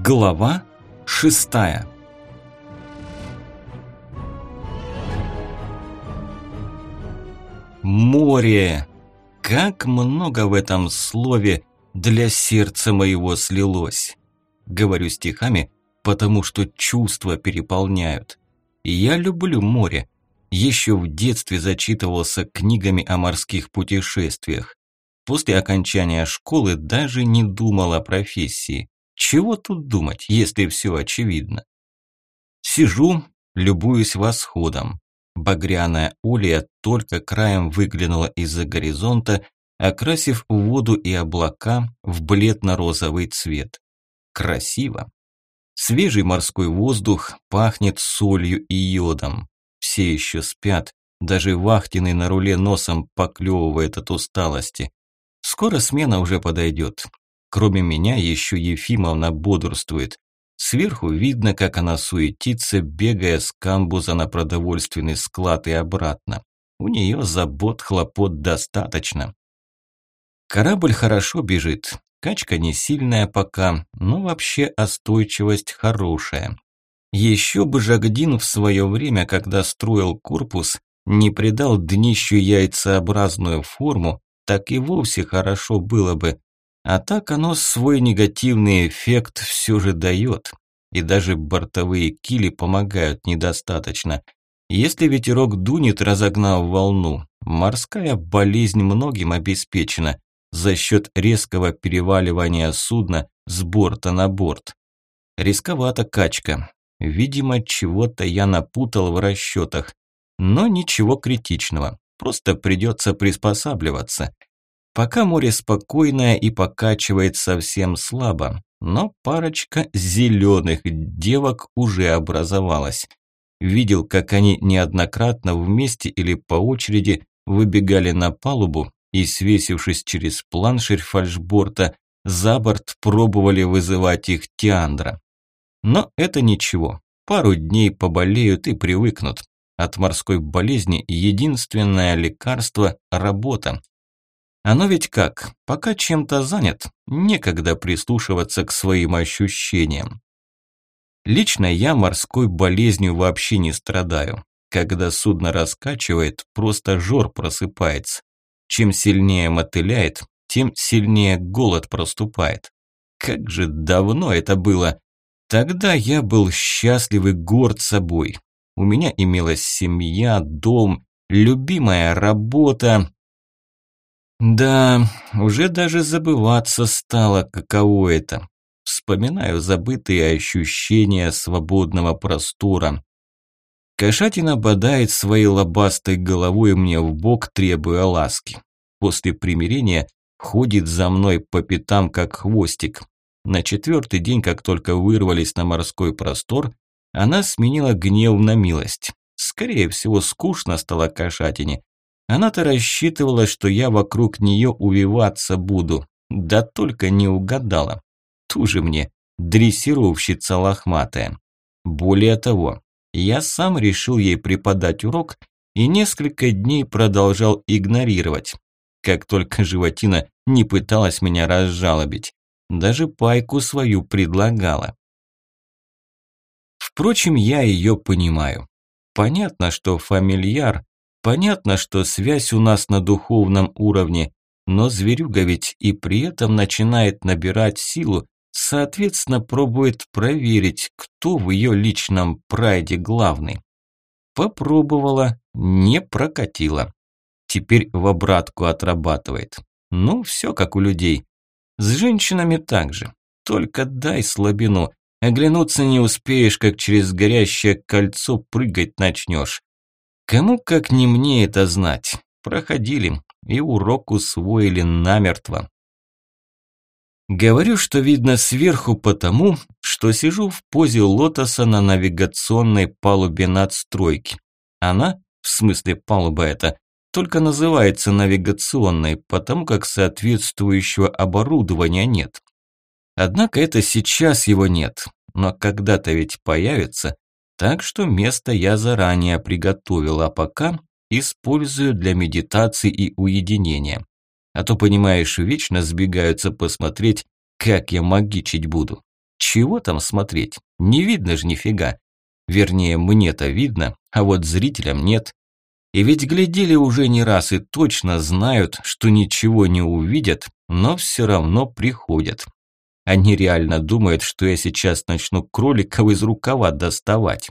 Глава 6. Море! Как много в этом слове для сердца моего слилось. Говорю стихами, потому что чувства переполняют. Я люблю море. Еще в детстве зачитывался книгами о морских путешествиях. После окончания школы даже не думал о профессии. Чего тут думать, если все очевидно? Сижу, любуюсь восходом. Багряная олия только краем выглянула из-за горизонта, окрасив воду и облака в бледно-розовый цвет. Красиво. Свежий морской воздух пахнет солью и йодом. Все еще спят, даже вахтенный на руле носом поклевывает от усталости. Скоро смена уже подойдет. Кроме меня еще Ефимовна бодрствует. Сверху видно, как она суетится, бегая с камбуза на продовольственный склад и обратно. У нее забот, хлопот достаточно. Корабль хорошо бежит. Качка не сильная пока, но вообще остойчивость хорошая. Еще бы Жагдин в свое время, когда строил корпус, не придал днищу яйцеобразную форму, так и вовсе хорошо было бы. А так оно свой негативный эффект все же дает. И даже бортовые кили помогают недостаточно. Если ветерок дунет, разогнав волну, морская болезнь многим обеспечена за счет резкого переваливания судна с борта на борт. Рисковата качка. Видимо, чего-то я напутал в расчетах. Но ничего критичного. Просто придется приспосабливаться. Пока море спокойное и покачивает совсем слабо, но парочка зеленых девок уже образовалась. Видел, как они неоднократно вместе или по очереди выбегали на палубу и, свесившись через планширь фальшборта, за борт пробовали вызывать их Тиандра. Но это ничего, пару дней поболеют и привыкнут. От морской болезни единственное лекарство – работа. Оно ведь как, пока чем-то занят, некогда прислушиваться к своим ощущениям. Лично я морской болезнью вообще не страдаю. Когда судно раскачивает, просто жор просыпается. Чем сильнее мотыляет, тем сильнее голод проступает. Как же давно это было. Тогда я был счастлив и горд собой. У меня имелась семья, дом, любимая работа. Да, уже даже забываться стало, каково это. Вспоминаю забытые ощущения свободного простора. Кошатина бодает своей лобастой головой мне в бок, требуя ласки. После примирения ходит за мной по пятам, как хвостик. На 4-й день, как только вырвались на морской простор, она сменила гнев на милость. Скорее всего, скучно стало кошатине. Она-то рассчитывала, что я вокруг нее увиваться буду, да только не угадала. Ту же мне, дрессировщица лохматая. Более того, я сам решил ей преподать урок и несколько дней продолжал игнорировать. Как только животина не пыталась меня разжалобить, даже пайку свою предлагала. Впрочем, я ее понимаю. Понятно, что фамильяр, понятно, что связь у нас на духовном уровне, но зверюга ведь и при этом начинает набирать силу, соответственно, пробует проверить, кто в ее личном прайде главный. Попробовала, не прокатила. Теперь в обратку отрабатывает. Ну, все как у людей. С женщинами так же. Только дай слабину. Оглянуться не успеешь, как через горящее кольцо прыгать начнешь. Кому как не мне это знать. Проходили и урок усвоили намертво. Говорю, что видно сверху потому, что сижу в позе лотоса на навигационной палубе надстройки. Она, в смысле палуба эта, только называется навигационной, потому как соответствующего оборудования нет. Однако это сейчас его нет, но когда-то ведь появится, так что место я заранее приготовил, а пока использую для медитации и уединения. А то, понимаешь, вечно сбегаются посмотреть, как я магичить буду. Чего там смотреть? Не видно же нифига. Вернее, мне-то видно, а вот зрителям нет. И ведь глядели уже не раз и точно знают, что ничего не увидят, но все равно приходят. Они реально думают, что я сейчас начну кроликов из рукава доставать.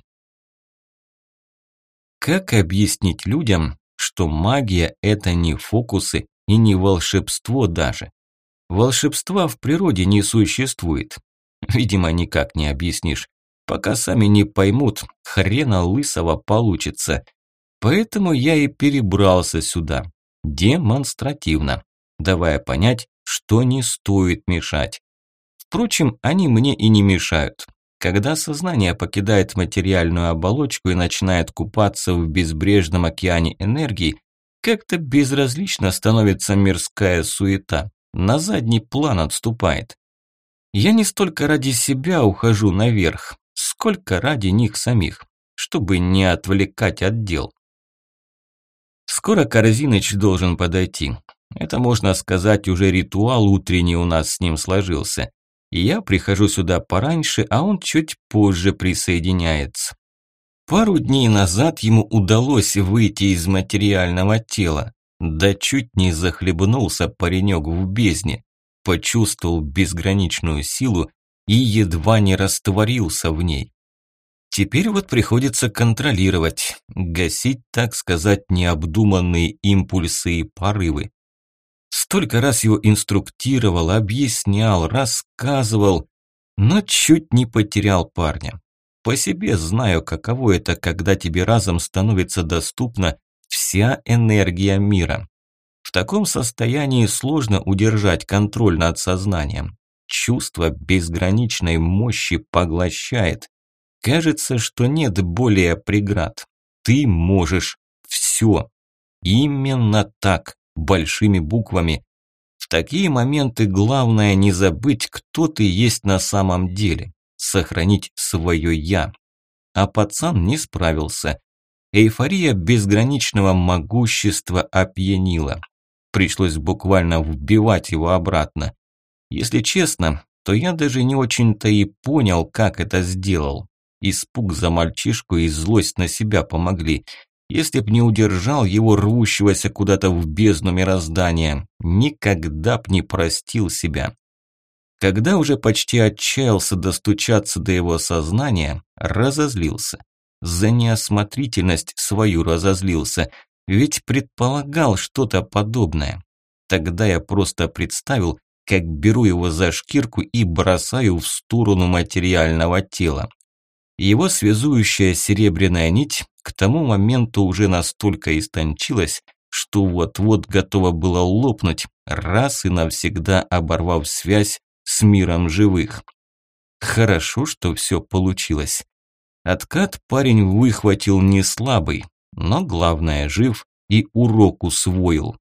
Как объяснить людям, что магия – это не фокусы и не волшебство даже? Волшебства в природе не существует. Видимо, никак не объяснишь. Пока сами не поймут, хрена лысого получится. Поэтому я и перебрался сюда. Демонстративно. Давая понять, что не стоит мешать. Впрочем, они мне и не мешают. Когда сознание покидает материальную оболочку и начинает купаться в безбрежном океане энергии, как-то безразлично становится мирская суета. На задний план отступает. Я не столько ради себя ухожу наверх, сколько ради них самих, чтобы не отвлекать от дел. Скоро Корзиныч должен подойти. Это, можно сказать, уже ритуал утренний у нас с ним сложился. Я прихожу сюда пораньше, а он чуть позже присоединяется. Пару дней назад ему удалось выйти из материального тела. Да чуть не захлебнулся паренек в бездне. Почувствовал безграничную силу и едва не растворился в ней. Теперь вот приходится контролировать, гасить, так сказать, необдуманные импульсы и порывы. Столько раз его инструктировал, объяснял, рассказывал, но чуть не потерял парня. По себе знаю, каково это, когда тебе разом становится доступна вся энергия мира. В таком состоянии сложно удержать контроль над сознанием. Чувство безграничной мощи поглощает. Кажется, что нет более преград. Ты можешь все. Именно так. Большими буквами. В такие моменты главное не забыть, кто ты есть на самом деле. Сохранить свое «я». А пацан не справился. Эйфория безграничного могущества опьянила. Пришлось буквально вбивать его обратно. Если честно, то я даже не очень-то и понял, как это сделал. Испуг за мальчишку и злость на себя помогли. Если б не удержал его рвущегося куда-то в бездну мироздания, никогда б не простил себя. Когда уже почти отчаялся достучаться до его сознания, разозлился. За неосмотрительность свою разозлился, ведь предполагал что-то подобное. Тогда я просто представил, как беру его за шкирку и бросаю в сторону материального тела. Его связующая серебряная нить к тому моменту уже настолько истончилась, что вот-вот готова была лопнуть, раз и навсегда оборвав связь с миром живых. Хорошо, что все получилось. Откат парень выхватил не слабый, но главное, жив и урок усвоил.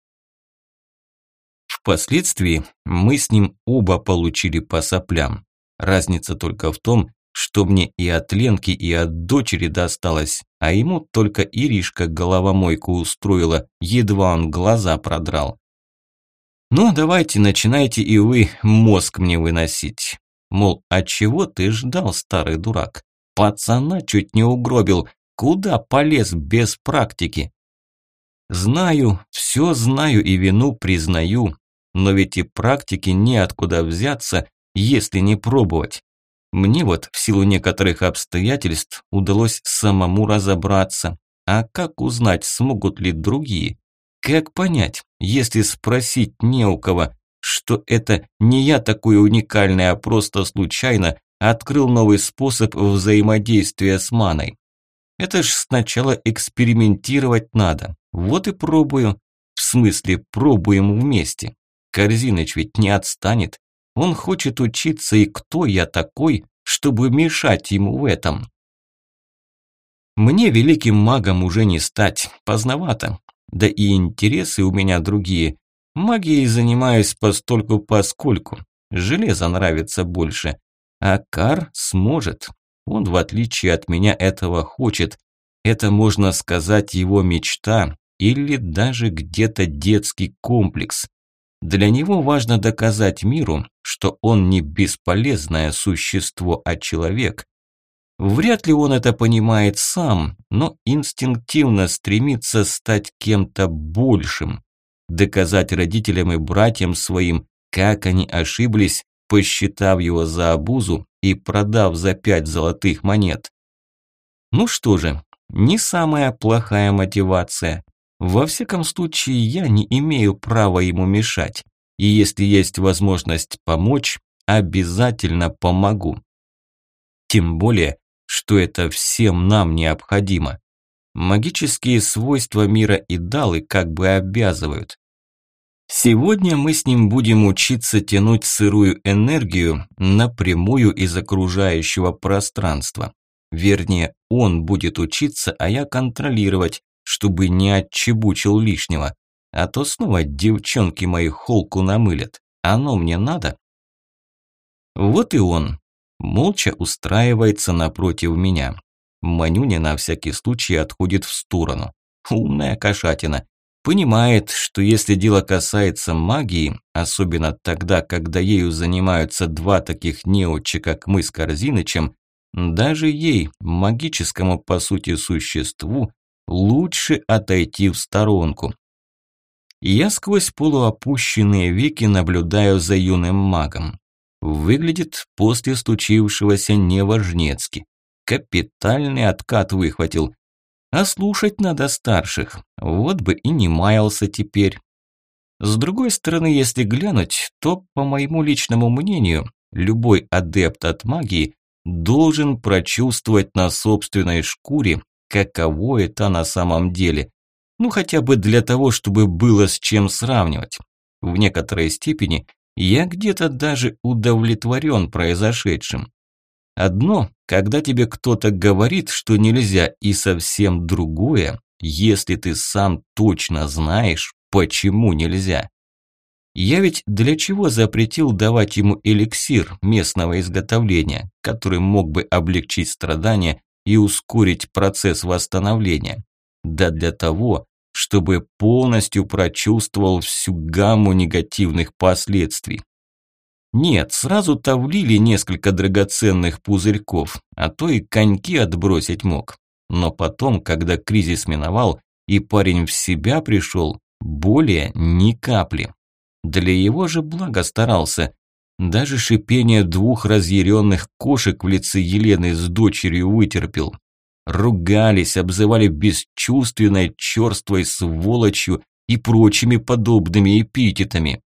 Впоследствии мы с ним оба получили по соплям. Разница только в том, что мне и от Ленки, и от дочери досталось, а ему только Иришка головомойку устроила, едва он глаза продрал. Ну, давайте, начинайте и вы мозг мне выносить. Мол, а чего ты ждал, старый дурак? Пацана чуть не угробил, куда полез без практики? Знаю, все знаю и вину признаю, но ведь и практики неоткуда взяться, если не пробовать. Мне вот в силу некоторых обстоятельств удалось самому разобраться. А как узнать, смогут ли другие? Как понять, если спросить не у кого, что это не я такой уникальный, а просто случайно открыл новый способ взаимодействия с маной? Это ж сначала экспериментировать надо. Вот и пробую. В смысле, пробуем вместе. Корзиныч ведь не отстанет. Он хочет учиться, и кто я такой, чтобы мешать ему в этом? Мне великим магом уже не стать, поздновато. Да и интересы у меня другие. Магией занимаюсь постольку-поскольку. Железо нравится больше. А Кар сможет. Он, в отличие от меня, этого хочет. Это, можно сказать, его мечта или даже где-то детский комплекс. Для него важно доказать миру, что он не бесполезное существо, а человек. Вряд ли он это понимает сам, но инстинктивно стремится стать кем-то большим, доказать родителям и братьям своим, как они ошиблись, посчитав его за обузу и продав за 5 золотых монет. Ну что же, не самая плохая мотивация. Во всяком случае, я не имею права ему мешать, и если есть возможность помочь, обязательно помогу. Тем более, что это всем нам необходимо. Магические свойства мира Идалы как бы обязывают. Сегодня мы с ним будем учиться тянуть сырую энергию напрямую из окружающего пространства. Вернее, он будет учиться, а я контролировать, чтобы не отчебучил лишнего. А то снова девчонки мои холку намылят. Оно мне надо? Вот и он. Молча устраивается напротив меня. Манюня на всякий случай отходит в сторону. Умная кошатина. Понимает, что если дело касается магии, особенно тогда, когда ею занимаются два таких неуча, как мы с Корзинычем, даже ей, магическому по сути существу, лучше отойти в сторонку. Я сквозь полуопущенные веки наблюдаю за юным магом. Выглядит после случившегося неважнецки. Капитальный откат выхватил. А слушать надо старших, вот бы и не маялся теперь. С другой стороны, если глянуть, то, по моему личному мнению, любой адепт от магии должен прочувствовать на собственной шкуре, каково это на самом деле. Ну, хотя бы для того, чтобы было с чем сравнивать. В некоторой степени я где-то даже удовлетворен произошедшим. Одно, когда тебе кто-то говорит, что нельзя, и совсем другое, если ты сам точно знаешь, почему нельзя. Я ведь для чего запретил давать ему эликсир местного изготовления, который мог бы облегчить страдания и ускорить процесс восстановления? Да для того, чтобы полностью прочувствовал всю гамму негативных последствий. Нет, сразу-то влили несколько драгоценных пузырьков, а то и коньки отбросить мог. Но потом, когда кризис миновал и парень в себя пришел, более ни капли. Для его же блага старался. Даже шипение двух разъяренных кошек в лице Елены с дочерью вытерпел. Ругались, обзывали бесчувственной, черствой сволочью и прочими подобными эпитетами.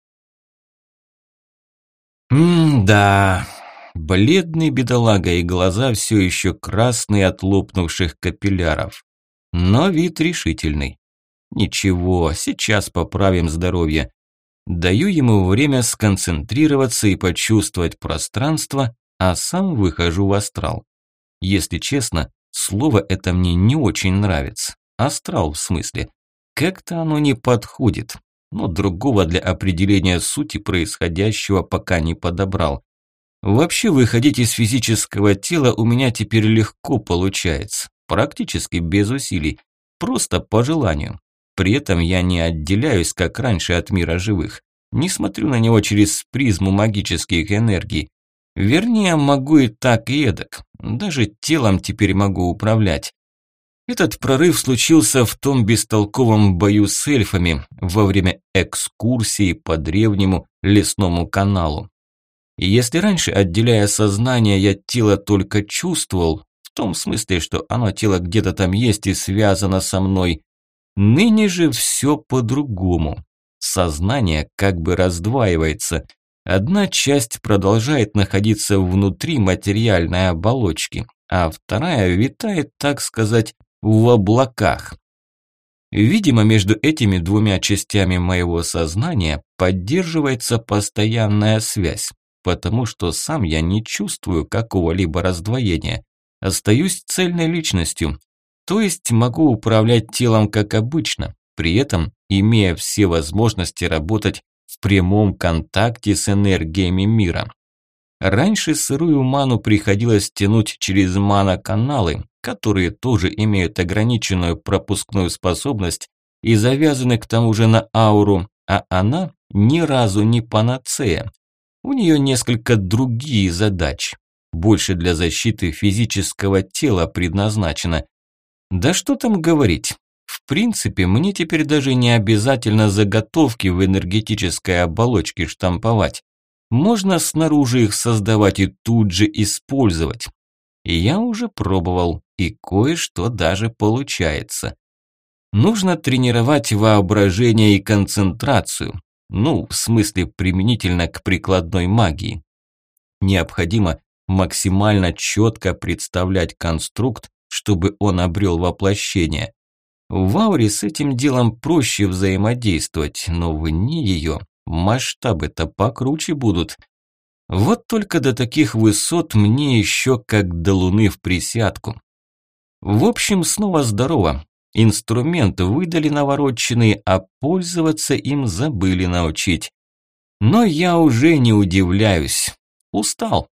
Да, бледный бедолага и глаза все еще красные от лопнувших капилляров. Но вид решительный. Ничего, сейчас поправим здоровье. Даю ему время сконцентрироваться и почувствовать пространство, а сам выхожу в астрал. Если честно, слово это мне не очень нравится. Астрал в смысле. Как-то оно не подходит. Но другого для определения сути происходящего пока не подобрал. Вообще выходить из физического тела у меня теперь легко получается. Практически без усилий. Просто по желанию. При этом я не отделяюсь, как раньше, от мира живых. Не смотрю на него через призму магических энергий. Вернее, могу и так, и эдак. Даже телом теперь могу управлять. Этот прорыв случился в том бестолковом бою с эльфами во время экскурсии по древнему лесному каналу. И если раньше, отделяя сознание, я тело только чувствовал, в том смысле, что оно тело где-то там есть и связано со мной, ныне же все по-другому. Сознание как бы раздваивается. Одна часть продолжает находиться внутри материальной оболочки, а вторая витает, так сказать, в облаках. Видимо, между этими двумя частями моего сознания поддерживается постоянная связь, потому что сам я не чувствую какого-либо раздвоения. Остаюсь цельной личностью, то есть могу управлять телом как обычно, при этом имея все возможности работать в прямом контакте с энергиями мира. Раньше сырую ману приходилось тянуть через мана-каналы, которые тоже имеют ограниченную пропускную способность и завязаны к тому же на ауру, а она ни разу не панацея. У нее несколько другие задачи. Больше для защиты физического тела предназначено. Да что там говорить. В принципе, мне теперь даже не обязательно заготовки в энергетической оболочке штамповать. Можно снаружи их создавать и тут же использовать. И я уже пробовал, и кое-что даже получается. Нужно тренировать воображение и концентрацию. Ну, в смысле, применительно к прикладной магии. Необходимо максимально четко представлять конструкт, чтобы он обрел воплощение. В ауре с этим делом проще взаимодействовать, но вне ее масштабы-то покруче будут. Вот только до таких высот мне еще как до луны в присядку. В общем, снова здорово. Инструмент выдали навороченный, а пользоваться им забыли научить. Но я уже не удивляюсь. Устал.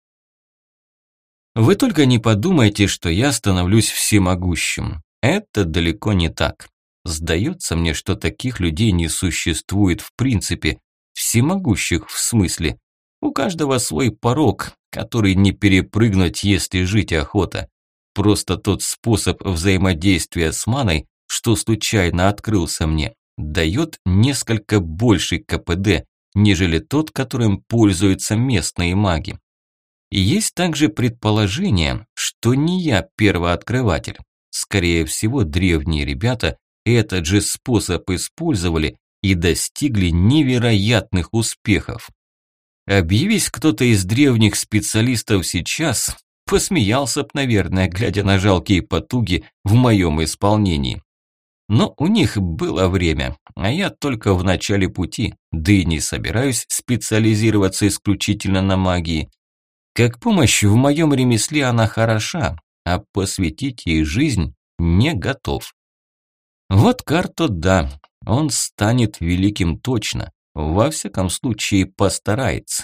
Вы только не подумайте, что я становлюсь всемогущим. Это далеко не так. Сдается мне, что таких людей не существует в принципе. Всемогущих в смысле. У каждого свой порог, который не перепрыгнуть, если жить охота. Просто тот способ взаимодействия с маной, что случайно открылся мне, дает несколько больший КПД, нежели тот, которым пользуются местные маги. И есть также предположение, что не я первооткрыватель. Скорее всего, древние ребята этот же способ использовали и достигли невероятных успехов. Объявись кто-то из древних специалистов сейчас, посмеялся б, наверное, глядя на жалкие потуги в моем исполнении. Но у них было время, а я только в начале пути, да и не собираюсь специализироваться исключительно на магии. Как помощь в моем ремесле она хороша, а посвятить ей жизнь не готов. Вот Карто, да, он станет великим точно, во всяком случае постарается.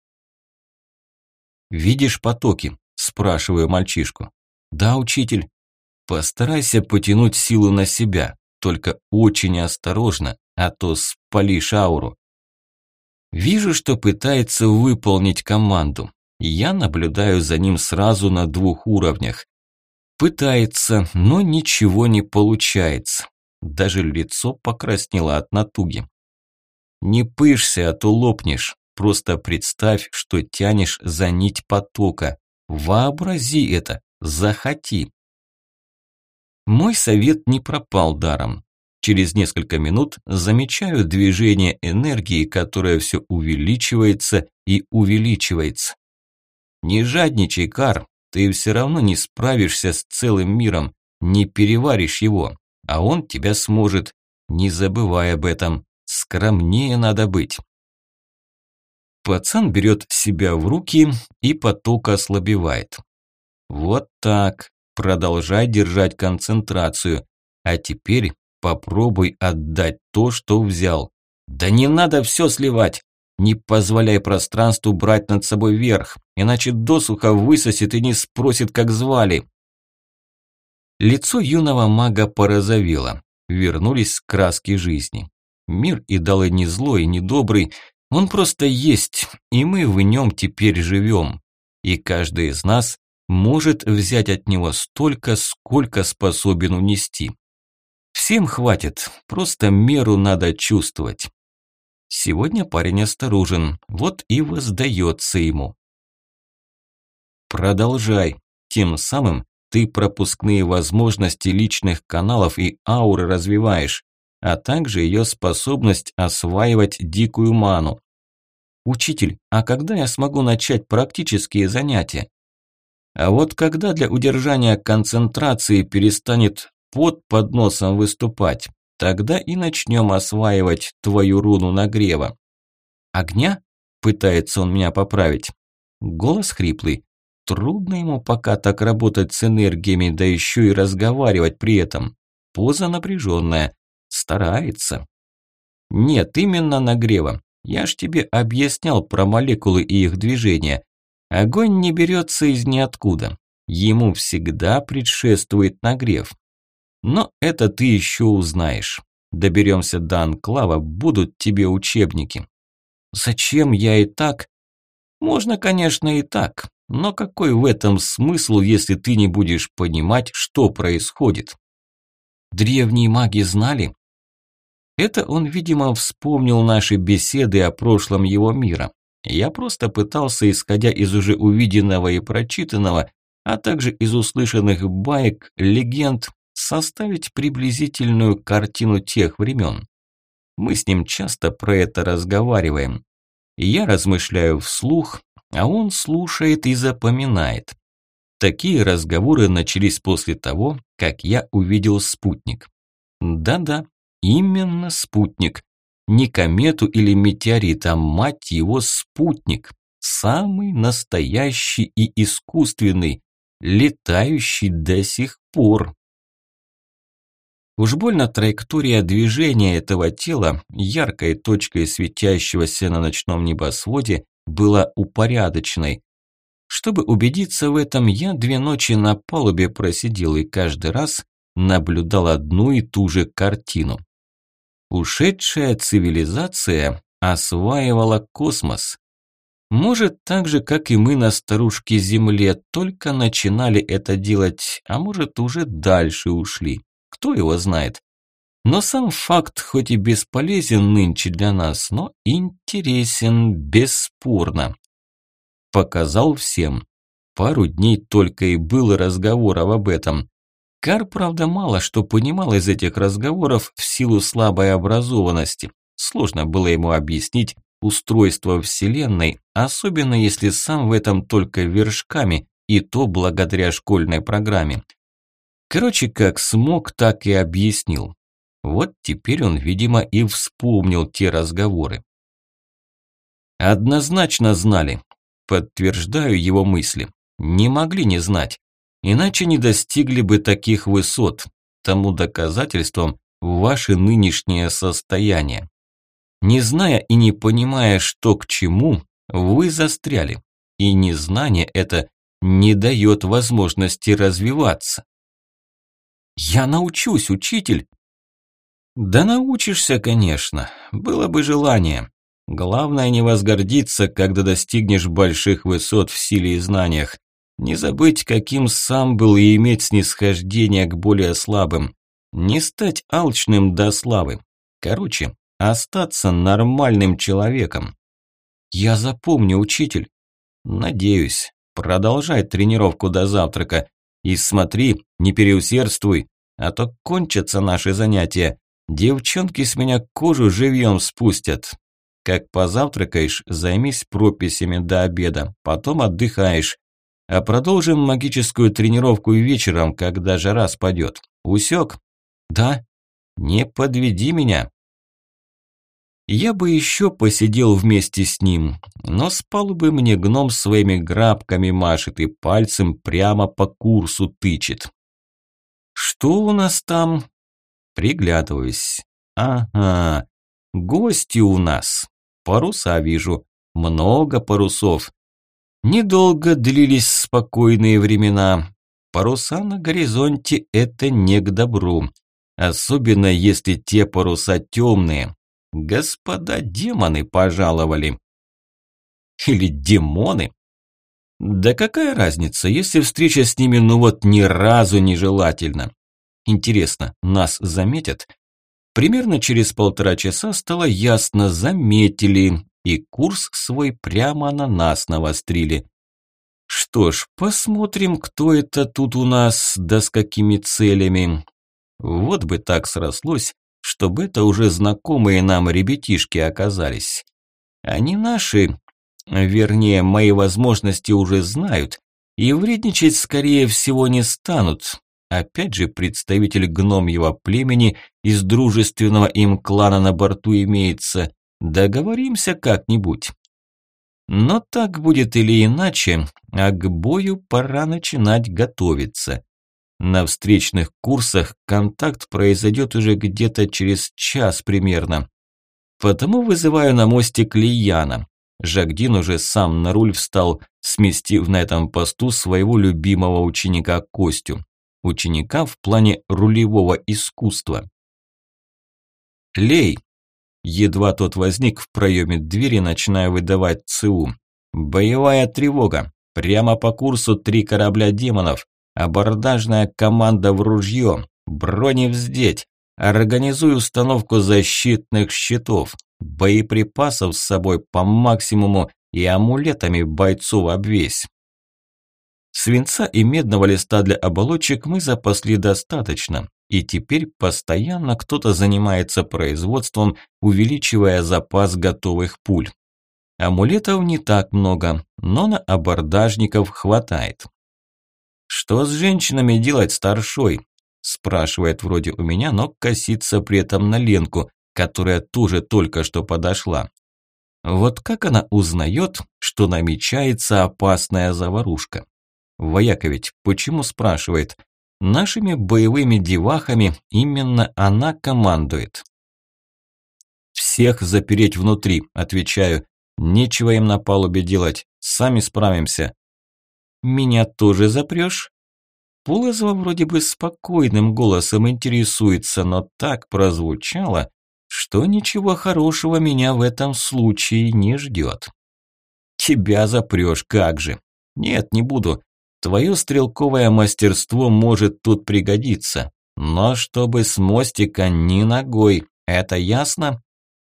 «Видишь потоки?» – спрашиваю мальчишку. «Да, учитель». «Постарайся потянуть силу на себя, только очень осторожно, а то спалишь ауру». Вижу, что пытается выполнить команду. Я наблюдаю за ним сразу на 2 уровнях. Пытается, но ничего не получается. Даже лицо покраснело от натуги. «Не пышься, а то лопнешь. Просто представь, что тянешь за нить потока. Вообрази это, захоти». Мой совет не пропал даром. Через несколько минут замечаю движение энергии, которое все увеличивается и увеличивается. «Не жадничай, Кар, ты все равно не справишься с целым миром, не переваришь его, а он тебя сможет. Не забывай об этом, скромнее надо быть». Пацан берет себя в руки, и поток ослабевает. Вот так, продолжай держать концентрацию, а теперь попробуй отдать то, что взял. Да не надо все сливать. Не позволяй пространству брать над собой верх, иначе досуха высосет и не спросит, как звали. Лицо юного мага порозовело, вернулись краски жизни. Мир и дал не злой, и не добрый, он просто есть, и мы в нем теперь живем. И каждый из нас может взять от него столько, сколько способен унести. Всем хватит, просто меру надо чувствовать. Сегодня парень осторожен, вот и воздается ему. Продолжай, тем самым ты пропускные возможности личных каналов и ауры развиваешь, а также ее способность осваивать дикую ману. Учитель, а когда я смогу начать практические занятия? А вот когда для удержания концентрации перестанет пот под носом выступать, тогда и начнем осваивать твою руну нагрева. Огня? Пытается он меня поправить. Голос хриплый. Трудно ему пока так работать с энергиями, да еще и разговаривать при этом. Поза напряженная. Старается. Нет, именно нагрева. Я ж тебе объяснял про молекулы и их движения. Огонь не берется из ниоткуда. Ему всегда предшествует нагрев. Но это ты еще узнаешь. Доберемся до анклава, будут тебе учебники. Зачем я и так? Можно, конечно, и так, но какой в этом смысл, если ты не будешь понимать, что происходит? Древние маги знали? Это он, видимо, вспомнил наши беседы о прошлом его мира. Я просто пытался, исходя из уже увиденного и прочитанного, а также из услышанных баек, легенд, составить приблизительную картину тех времен. Мы с ним часто про это разговариваем. Я размышляю вслух, а он слушает и запоминает. Такие разговоры начались после того, как я увидел спутник. Да-да, именно спутник. Не комету или метеорит, а, мать его, спутник. Самый настоящий и искусственный, летающий до сих пор. Уж больно траектория движения этого тела, яркой точкой светящегося на ночном небосводе, была упорядоченной. Чтобы убедиться в этом, я 2 ночи на палубе просидел и каждый раз наблюдал одну и ту же картину. Ушедшая цивилизация осваивала космос. Может, так же, как и мы на старушке Земле, только начинали это делать, а может, уже дальше ушли. Кто его знает? Но сам факт, хоть и бесполезен нынче для нас, но интересен бесспорно. Показал всем. Пару дней только и было разговоров об этом. Кар, правда, мало что понимал из этих разговоров в силу слабой образованности. Сложно было ему объяснить устройство Вселенной, особенно если сам в этом только вершками, и то благодаря школьной программе. Короче, как смог, так и объяснил. Вот теперь он, видимо, и вспомнил те разговоры. Однозначно знали. Подтверждаю его мысли. Не могли не знать. Иначе не достигли бы таких высот. Тому доказательством ваше нынешнее состояние. Не зная и не понимая, что к чему, вы застряли. И незнание это не дает возможности развиваться. Я научусь, учитель. Да научишься, конечно. Было бы желание. Главное не возгордиться, когда достигнешь больших высот в силе и знаниях. Не забыть, каким сам был, и иметь снисхождение к более слабым. Не стать алчным до славы. Короче, остаться нормальным человеком. Я запомню, учитель. Надеюсь. Продолжай тренировку до завтрака. И смотри, не переусердствуй, а то кончатся наши занятия. Девчонки с меня кожу живьем спустят. Как позавтракаешь, займись прописями до обеда, потом отдыхаешь. А продолжим магическую тренировку вечером, когда жара спадет. Усек? Да. Не подведи меня. Я бы еще посидел вместе с ним, но с палубы мне гном своими грабками машет и пальцем прямо по курсу тычет. Что у нас там? Приглядываюсь. Ага, гости у нас. Паруса вижу, много парусов. Недолго длились спокойные времена. Паруса на горизонте – это не к добру. Особенно если те паруса темные. Господа демоны пожаловали. Или демоны? Да какая разница, если встреча с ними ну вот ни разу нежелательна. Интересно, нас заметят? Примерно через 1,5 часа стало ясно, заметили, и курс свой прямо на нас навострили. Что ж, посмотрим, кто это тут у нас, да с какими целями. Вот бы так срослось, чтобы это уже знакомые нам ребятишки оказались. Они наши, вернее, мои возможности уже знают, и вредничать, скорее всего, не станут. Опять же, представитель гномьего племени из дружественного им клана на борту имеется. Договоримся как-нибудь. Но так будет или иначе, а к бою пора начинать готовиться. На встречных курсах контакт произойдет уже где-то через час примерно. Потому вызываю на мостик Лияна. Жагдин уже сам на руль встал, сместив на этом посту своего любимого ученика Костю. Ученика в плане рулевого искусства. «Лей!» Едва тот возник в проеме двери, начиная выдавать ЦУ. «Боевая тревога! Прямо по курсу 3 корабля демонов! Абордажная команда в ружье! Брони вздеть! Организуй установку защитных щитов! Боеприпасов с собой по максимуму и амулетами бойцов обвесь!» Свинца и медного листа для оболочек мы запасли достаточно, и теперь постоянно кто-то занимается производством, увеличивая запас готовых пуль. Амулетов не так много, но на абордажников хватает. «Что с женщинами делать, старшой?» – спрашивает вроде у меня, но косится при этом на Ленку, которая тоже только что подошла. Вот как она узнает, что намечается опасная заварушка? Вояка ведь почему спрашивает? Нашими боевыми девахами именно она командует. «Всех запереть внутри», – отвечаю. «Нечего им на палубе делать, сами справимся». «Меня тоже запрёшь?» Полозова вроде бы спокойным голосом интересуется, но так прозвучало, что ничего хорошего меня в этом случае не ждет. «Тебя запрёшь, как же!» «Нет, не буду. Твое стрелковое мастерство может тут пригодиться, но чтобы с мостика ни ногой, это ясно?»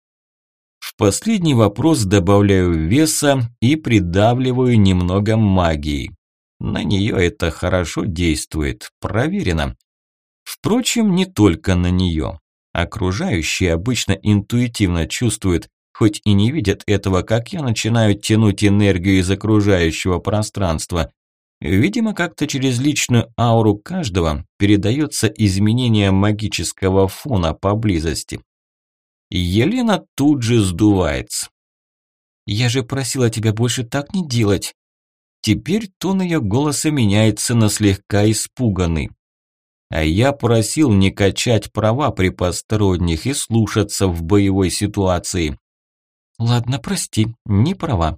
В последний вопрос добавляю веса и придавливаю немного магии. На нее это хорошо действует, проверено. Впрочем, не только на нее. Окружающие обычно интуитивно чувствуют, хоть и не видят этого, как я начинаю тянуть энергию из окружающего пространства. Видимо, как-то через личную ауру каждого передается изменение магического фона поблизости. Елена тут же сдувается. «Я же просила тебя больше так не делать». Теперь тон ее голоса меняется на слегка испуганный. «А я просил не качать права при посторонних и слушаться в боевой ситуации». «Ладно, прости, не права».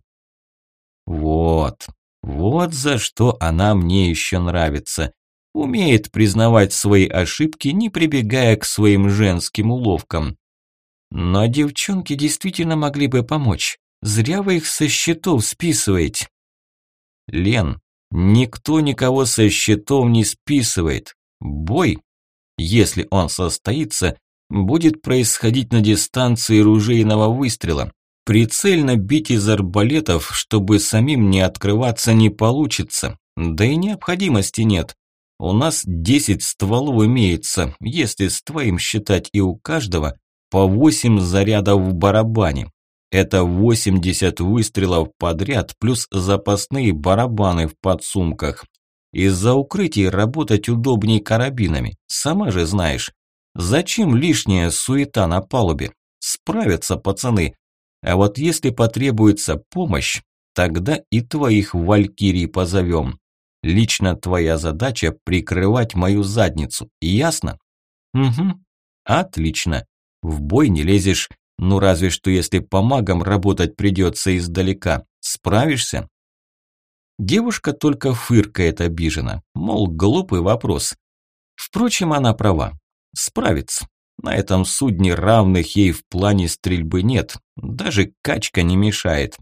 Вот за что она мне еще нравится. Умеет признавать свои ошибки, не прибегая к своим женским уловкам. Но девчонки действительно могли бы помочь. Зря вы их со счетов списываете. Лен, никто никого со счетов не списывает. Бой, если он состоится, будет происходить на дистанции ружейного выстрела. Прицельно бить из арбалетов, чтобы самим не открываться, не получится. Да и необходимости нет. У нас 10 стволов имеется, если с твоим считать, и у каждого по 8 зарядов в барабане. Это 80 выстрелов подряд, плюс запасные барабаны в подсумках. Из-за укрытий работать удобней карабинами, сама же знаешь. Зачем лишняя суета на палубе? Справятся пацаны. А вот если потребуется помощь, тогда и твоих валькирий позовем. Лично твоя задача прикрывать мою задницу, ясно? Угу, отлично. В бой не лезешь, ну разве что если по магам работать придется издалека. Справишься? Девушка только фыркает обиженно, мол, глупый вопрос. Впрочем, она права. Справится. На этом судне равных ей в плане стрельбы нет. Даже качка не мешает.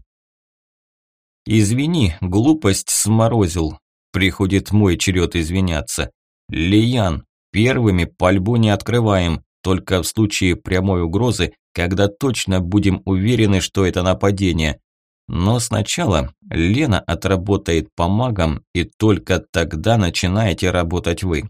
«Извини, глупость сморозил». Приходит мой черед извиняться. «Лиян, первыми пальбу не открываем. Только в случае прямой угрозы, когда точно будем уверены, что это нападение. Но сначала Лена отработает по магам, и только тогда начинаете работать вы».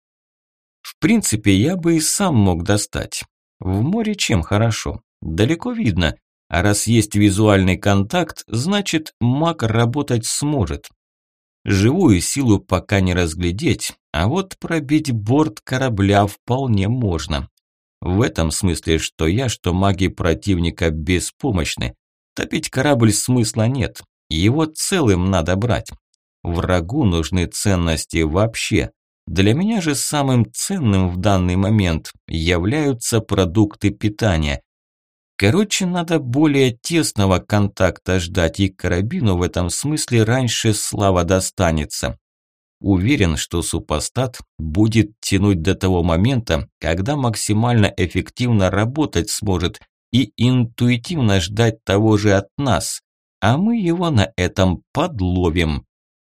В принципе, я бы и сам мог достать. В море чем хорошо? Далеко видно. А раз есть визуальный контакт, значит, маг работать сможет. Живую силу пока не разглядеть, а вот пробить борт корабля вполне можно. В этом смысле, что я, что маги противника беспомощны. Топить корабль смысла нет, его целым надо брать. Врагу нужны ценности вообще. Для меня же самым ценным в данный момент являются продукты питания. Короче, надо более тесного контакта ждать, и карабину в этом смысле раньше слава достанется. Уверен, что супостат будет тянуть до того момента, когда максимально эффективно работать сможет и интуитивно ждать того же от нас, а мы его на этом подловим.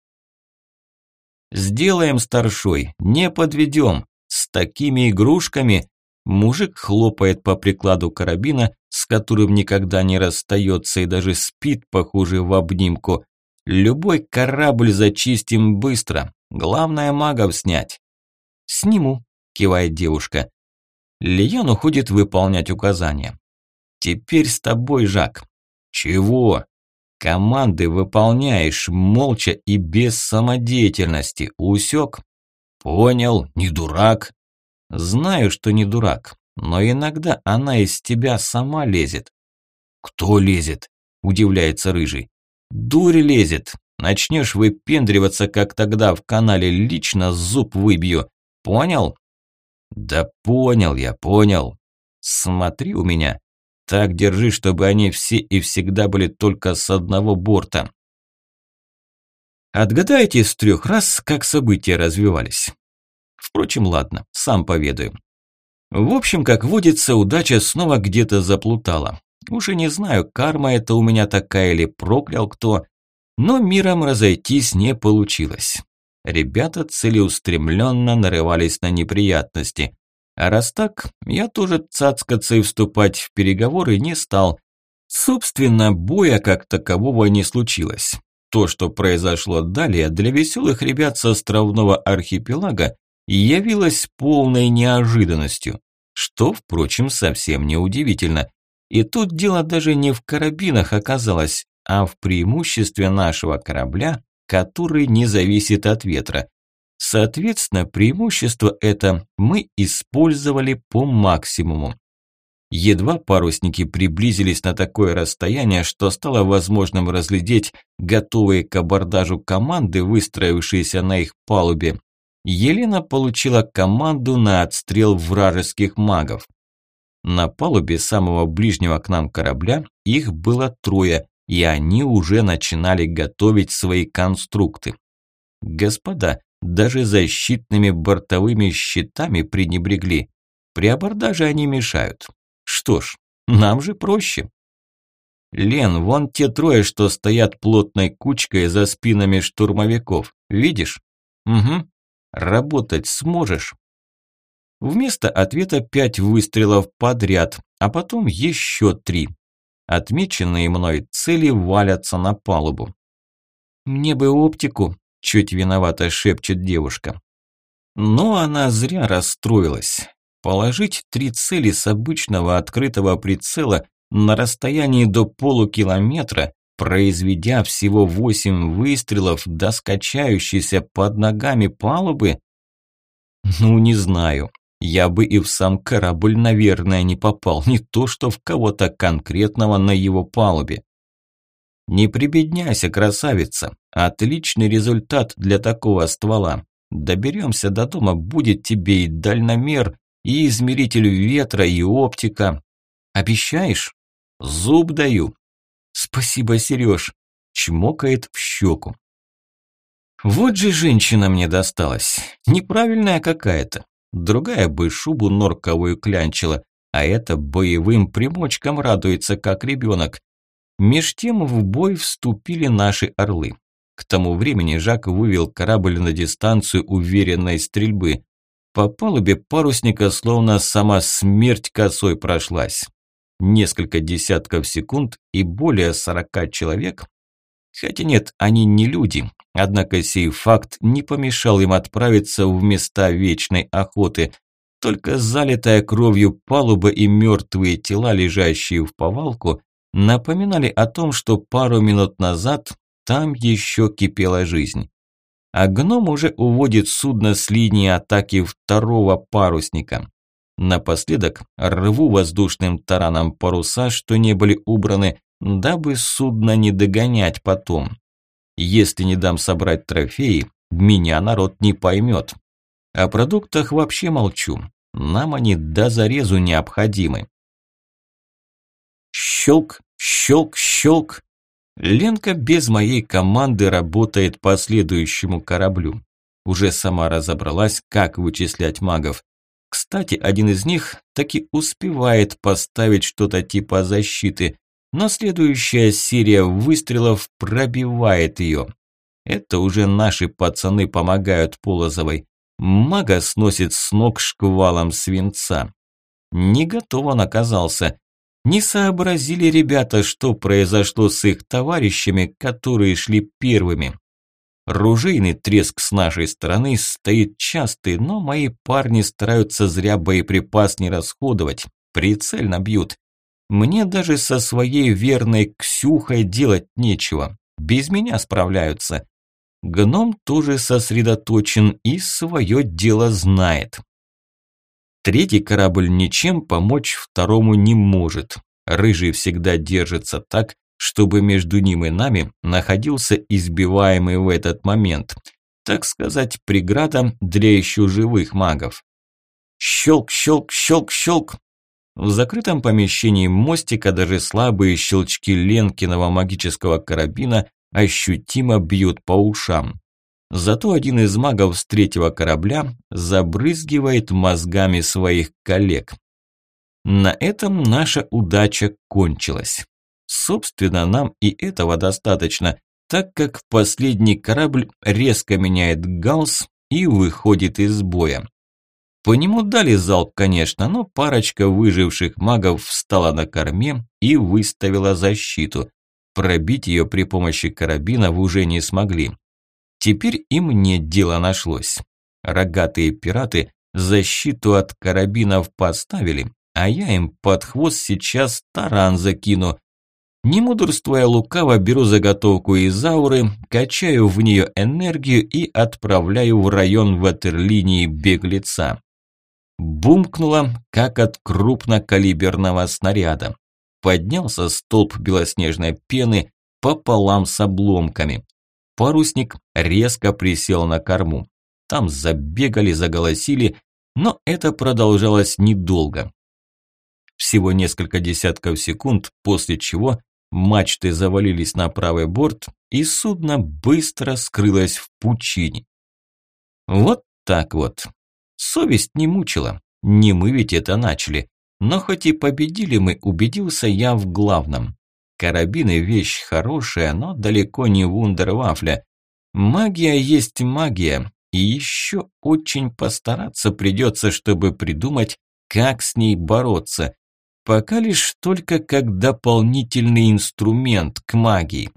«Сделаем, старшой, не подведем. С такими игрушками...» Мужик хлопает по прикладу карабина, с которым никогда не расстается и даже спит, похоже, в обнимку. «Любой корабль зачистим быстро. Главное магов снять». «Сниму», – кивает девушка. Лиян уходит выполнять указания. «Теперь с тобой, Жак». «Чего?» «Команды выполняешь молча и без самодеятельности. Усек?» «Понял, не дурак». «Знаю, что не дурак, но иногда она из тебя сама лезет». «Кто лезет?» – удивляется Рыжий. «Дурь лезет. Начнешь выпендриваться, как тогда в канале, лично зуб выбью. Понял?» «Да понял я, понял. Смотри у меня. Так держи, чтобы они все и всегда были только с одного борта». Отгадайте с 3 раз, как события развивались. Впрочем, ладно, сам поведаю. В общем, как водится, удача снова где-то заплутала. Уж и не знаю, карма это у меня такая или проклял кто, но миром разойтись не получилось. Ребята целеустремленно нарывались на неприятности. А раз так, я тоже цацкаться и вступать в переговоры не стал. Собственно, боя как такового не случилось. То, что произошло далее, для веселых ребят с островного архипелага явилось полной неожиданностью, что, впрочем, совсем не удивительно. И тут дело даже не в карабинах оказалось, а в преимуществе нашего корабля, который не зависит от ветра. Соответственно, преимущество это мы использовали по максимуму. Едва парусники приблизились на такое расстояние, что стало возможным разглядеть готовые к абордажу команды, выстроившиеся на их палубе, Елена получила команду на отстрел вражеских магов. На палубе самого ближнего к нам корабля их было 3, и они уже начинали готовить свои конструкты. Господа, даже защитными бортовыми щитами пренебрегли. При абордаже они мешают. Что ж, нам же проще. Лен, вон те 3, что стоят плотной кучкой за спинами штурмовиков. Видишь? Угу. Работать сможешь? Вместо ответа 5 выстрелов подряд, а потом еще 3. Отмеченные мной цели валятся на палубу. «Мне бы оптику», – чуть виновато шепчет девушка. Но она зря расстроилась. Положить 3 цели с обычного открытого прицела на расстоянии до полукилометра, произведя всего 8 выстрелов до скачающейся под ногами палубы? Ну, не знаю. Я бы и в сам корабль, наверное, не попал, не то что в кого-то конкретного на его палубе. Не прибедняйся, красавица. Отличный результат для такого ствола. Доберемся до дома, будет тебе и дальномер, и измеритель ветра, и оптика. Обещаешь? Зуб даю. Спасибо, Сереж. Чмокает в щеку. Вот же женщина мне досталась. Неправильная какая-то. Другая бы шубу норковую клянчила, а эта боевым примочкам радуется, как ребенок. Меж тем в бой вступили наши орлы. К тому времени Жак вывел корабль на дистанцию уверенной стрельбы. По палубе парусника словно сама смерть косой прошлась. Несколько десятков секунд и более 40 человек. Хотя нет, они не люди, однако сей факт не помешал им отправиться в места вечной охоты. Только залитая кровью палуба и мертвые тела, лежащие в повалку, напоминали о том, что пару минут назад там еще кипела жизнь. А гном уже уводит судно с линии атаки 2-го парусника. Напоследок рву воздушным тараном паруса, что не были убраны, дабы судно не догонять потом. Если не дам собрать трофеи, меня народ не поймет. О продуктах вообще молчу. Нам они до зарезу необходимы. Щелк, щелк, щелк. Ленка без моей команды работает по следующему кораблю. уже сама разобралась, как вычислять магов. Кстати, один из них таки успевает поставить что-то типа защиты, но следующая серия выстрелов пробивает ее. Это уже наши пацаны помогают Полозовой. Мага сносит с ног шквалом свинца. Не готов он оказался. Не сообразили ребята, что произошло с их товарищами, которые шли первыми. Ружейный треск с нашей стороны стоит частый, но мои парни стараются зря боеприпас не расходовать, прицельно бьют. Мне даже со своей верной Ксюхой делать нечего, без меня справляются. Гном тоже сосредоточен и свое дело знает. Третий корабль ничем помочь второму не может. Рыжий всегда держится так, чтобы между ним и нами находился избиваемый в этот момент. Так сказать, преграда для еще живых магов. Щелк, щелк, щелк, щелк. В закрытом помещении мостика даже слабые щелчки Ленкиного магического карабина ощутимо бьют по ушам. Зато один из магов с третьего корабля забрызгивает мозгами своих коллег. На этом наша удача кончилась. Собственно, нам и этого достаточно, так как последний корабль резко меняет галс и выходит из боя. По нему дали залп, конечно, но парочка выживших магов встала на корме и выставила защиту. Пробить ее при помощи карабинов уже не смогли. Теперь и мне дело нашлось. Рогатые пираты защиту от карабинов поставили, а я им под хвост сейчас таран закину. Не мудрствуя лукаво, беру заготовку из ауры, качаю в нее энергию и отправляю в район ватерлинии беглеца. Бумкнуло, как от крупнокалиберного снаряда. Поднялся столб белоснежной пены пополам с обломками. Парусник резко присел на корму. Там забегали, заголосили, но это продолжалось недолго. Всего несколько десятков секунд, после чего мачты завалились на правый борт, и судно быстро скрылось в пучине. Вот так вот. Совесть не мучила. Не мы ведь это начали. Но хоть и победили мы, убедился я в главном. Карабины – вещь хорошая, но далеко не вундервафля. Магия есть магия, и еще очень постараться придется, чтобы придумать, как с ней бороться. Пока лишь только как дополнительный инструмент к магии.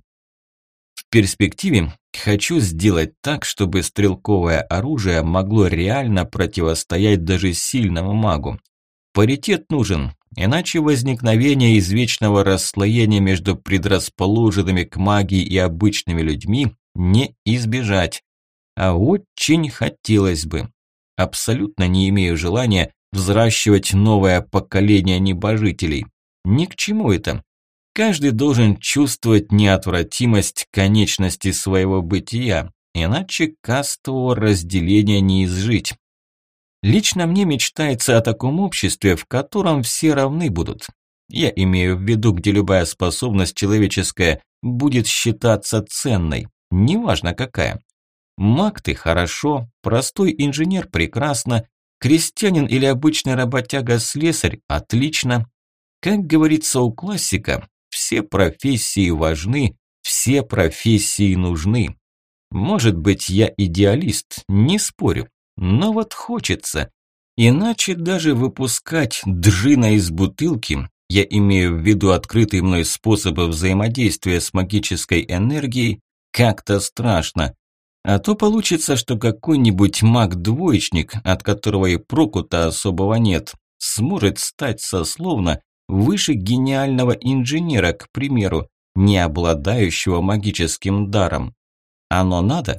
В перспективе хочу сделать так, чтобы стрелковое оружие могло реально противостоять даже сильному магу. Паритет нужен, иначе возникновение извечного расслоения между предрасположенными к магии и обычными людьми не избежать. А очень хотелось бы. Абсолютно не имею желания взращивать новое поколение небожителей. Ни к чему это. Каждый должен чувствовать неотвратимость конечности своего бытия, иначе кастового разделения не изжить. Лично мне мечтается о таком обществе, в котором все равны будут. Я имею в виду, где любая способность человеческая будет считаться ценной, неважно какая. Маг ты хорошо, простой инженер прекрасно, крестьянин или обычный работяга-слесарь отлично. Как говорится у классика, все профессии важны, все профессии нужны. Может быть, я идеалист, не спорю. Но вот хочется. Иначе даже выпускать джина из бутылки, я имею в виду открытые мной способы взаимодействия с магической энергией, как-то страшно. А то получится, что какой-нибудь маг-двоечник, от которого и проку-то особого нет, сможет стать сословно выше гениального инженера, к примеру, не обладающего магическим даром. Оно надо?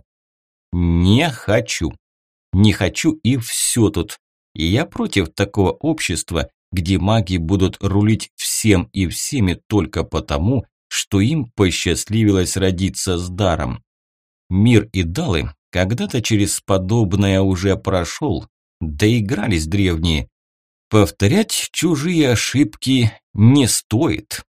Не хочу. Не хочу и все тут. И я против такого общества, где маги будут рулить всем и всеми только потому, что им посчастливилось родиться с даром. Мир и Далы когда-то через подобное уже прошел, доигрались древние. Повторять чужие ошибки не стоит.